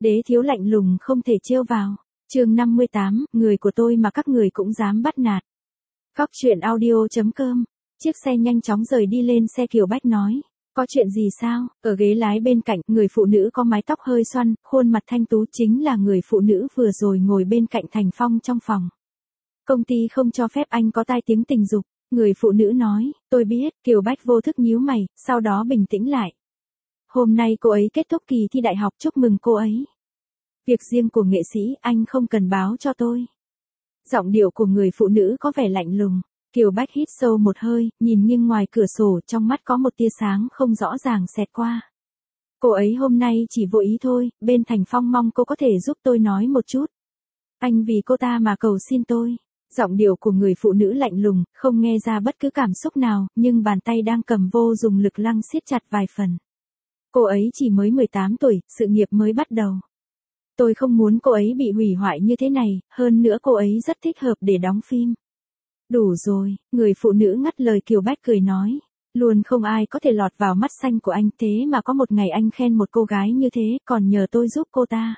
Đế thiếu lạnh lùng không thể trêu vào. Chương 58, người của tôi mà các người cũng dám bắt nạt. Góc truyện audio.com. Chiếc xe nhanh chóng rời đi. Lên xe Kiều Bách nói, có chuyện gì sao? Ở ghế lái bên cạnh, người phụ nữ có mái tóc hơi xoăn, khuôn mặt thanh tú chính là người phụ nữ vừa rồi ngồi bên cạnh Thành Phong trong phòng. Công ty không cho phép anh có tai tiếng tình dục. Người phụ nữ nói, tôi biết. Kiều Bách vô thức nhíu mày, sau đó bình tĩnh lại. Hôm nay cô ấy kết thúc kỳ thi đại học, chúc mừng cô ấy. Việc riêng của nghệ sĩ anh không cần báo cho tôi. Giọng điệu của người phụ nữ có vẻ lạnh lùng. Kiều Bách hít sâu một hơi, nhìn nghiêng ngoài cửa sổ, trong mắt có một tia sáng không rõ ràng xẹt qua. Cô ấy hôm nay chỉ vô ý thôi, bên Thành Phong mong cô có thể giúp tôi nói một chút. Anh vì cô ta mà cầu xin tôi. Giọng điệu của người phụ nữ lạnh lùng, không nghe ra bất cứ cảm xúc nào, nhưng bàn tay đang cầm vô dùng lực lăng siết chặt vài phần. Cô ấy chỉ mới 18 tuổi, sự nghiệp mới bắt đầu. Tôi không muốn cô ấy bị hủy hoại như thế này, hơn nữa cô ấy rất thích hợp để đóng phim. Đủ rồi, người phụ nữ ngắt lời Kiều Bách cười nói. Luôn không ai có thể lọt vào mắt xanh của anh, thế mà có một ngày anh khen một cô gái như thế, còn nhờ tôi giúp cô ta.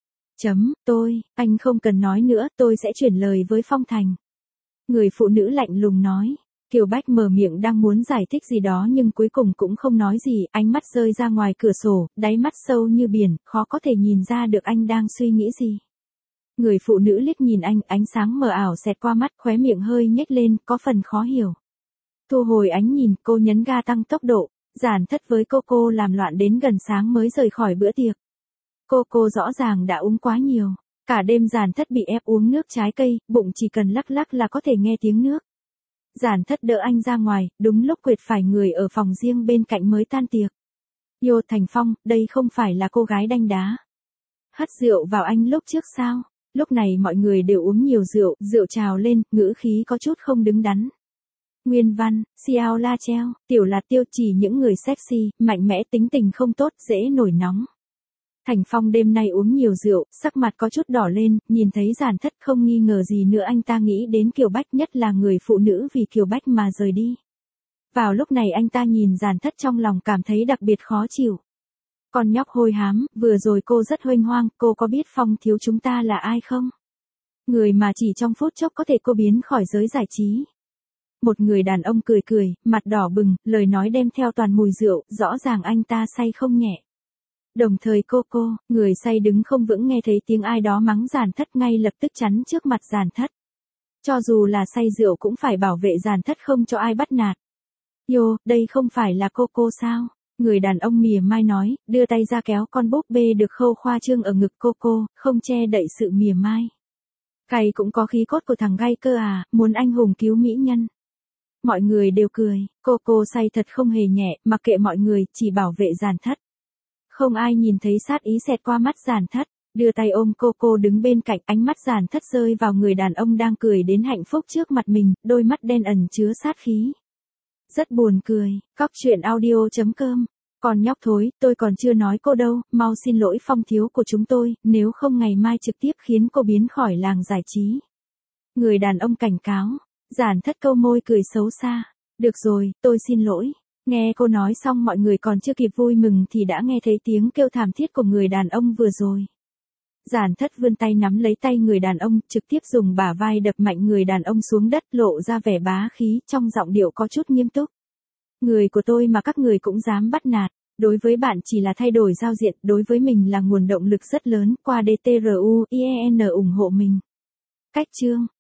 Anh không cần nói nữa, tôi sẽ chuyển lời với Phong Thành. Người phụ nữ lạnh lùng nói. Kiều Bách mở miệng đang muốn giải thích gì đó nhưng cuối cùng cũng không nói gì, ánh mắt rơi ra ngoài cửa sổ, đáy mắt sâu như biển, khó có thể nhìn ra được anh đang suy nghĩ gì. Người phụ nữ liếc nhìn anh, ánh sáng mờ ảo xẹt qua mắt, khóe miệng hơi nhếch lên, có phần khó hiểu. Thu hồi ánh nhìn, cô nhấn ga tăng tốc độ, Giản Thất với cô làm loạn đến gần sáng mới rời khỏi bữa tiệc. Cô rõ ràng đã uống quá nhiều. Cả đêm Giản Thất bị ép uống nước trái cây, bụng chỉ cần lắc lắc là có thể nghe tiếng nước. Giản Thất đỡ anh ra ngoài, đúng lúc quệt phải người ở phòng riêng bên cạnh mới tan tiệc. Yo Thành Phong, đây không phải là cô gái đanh đá. Hất rượu vào anh lúc trước sao? Lúc này mọi người đều uống nhiều rượu, rượu trào lên, ngữ khí có chút không đứng đắn. Nguyên văn, Xiao La Treo, Tiểu Lạt Tiêu chỉ những người sexy, mạnh mẽ tính tình không tốt, dễ nổi nóng. Thành Phong đêm nay uống nhiều rượu, sắc mặt có chút đỏ lên, nhìn thấy Giản Thất không nghi ngờ gì nữa anh ta nghĩ đến Kiều Bách, nhất là người phụ nữ vì Kiều Bách mà rời đi. Vào lúc này anh ta nhìn Giản Thất trong lòng cảm thấy đặc biệt khó chịu. Con nhóc hôi hám, vừa rồi cô rất huênh hoang, cô có biết Phong thiếu chúng ta là ai không? Người mà chỉ trong phút chốc có thể cô biến khỏi giới giải trí. Một người đàn ông cười, mặt đỏ bừng, lời nói đem theo toàn mùi rượu, rõ ràng anh ta say không nhẹ. Đồng thời người say đứng không vững nghe thấy tiếng ai đó mắng Giản Thất ngay lập tức chắn trước mặt Giản Thất. Cho dù là say rượu cũng phải bảo vệ Giản Thất không cho ai bắt nạt. Yo, đây không phải là cô sao? Người đàn ông mỉa mai nói, đưa tay ra kéo con búp bê được khâu khoa trương ở ngực cô, không che đậy sự mỉa mai. Cày cũng có khí cốt của thằng gay cơ à, muốn anh hùng cứu mỹ nhân. Mọi người đều cười, cô say thật không hề nhẹ, mặc kệ mọi người, chỉ bảo vệ Giản Thất. Không ai nhìn thấy sát ý xẹt qua mắt Giản Thất, đưa tay ôm cô đứng bên cạnh, ánh mắt Giản Thất rơi vào người đàn ông đang cười đến hạnh phúc trước mặt mình, đôi mắt đen ẩn chứa sát khí. Rất buồn cười, góc truyện audio.com. Còn nhóc thối, tôi còn chưa nói cô đâu, mau xin lỗi Phong thiếu của chúng tôi, nếu không ngày mai trực tiếp khiến cô biến khỏi làng giải trí. Người đàn ông cảnh cáo. Giản Thất câu môi cười xấu xa. Được rồi, tôi xin lỗi. Nghe cô nói xong mọi người còn chưa kịp vui mừng thì đã nghe thấy tiếng kêu thảm thiết của người đàn ông vừa rồi. Giản Thất vươn tay nắm lấy tay người đàn ông, trực tiếp dùng bả vai đập mạnh người đàn ông xuống đất, lộ ra vẻ bá khí, trong giọng điệu có chút nghiêm túc. Người của tôi mà các người cũng dám bắt nạt, đối với bạn chỉ là thay đổi giao diện, đối với mình là nguồn động lực rất lớn, qua DTRUIEN ủng hộ mình. Cách chương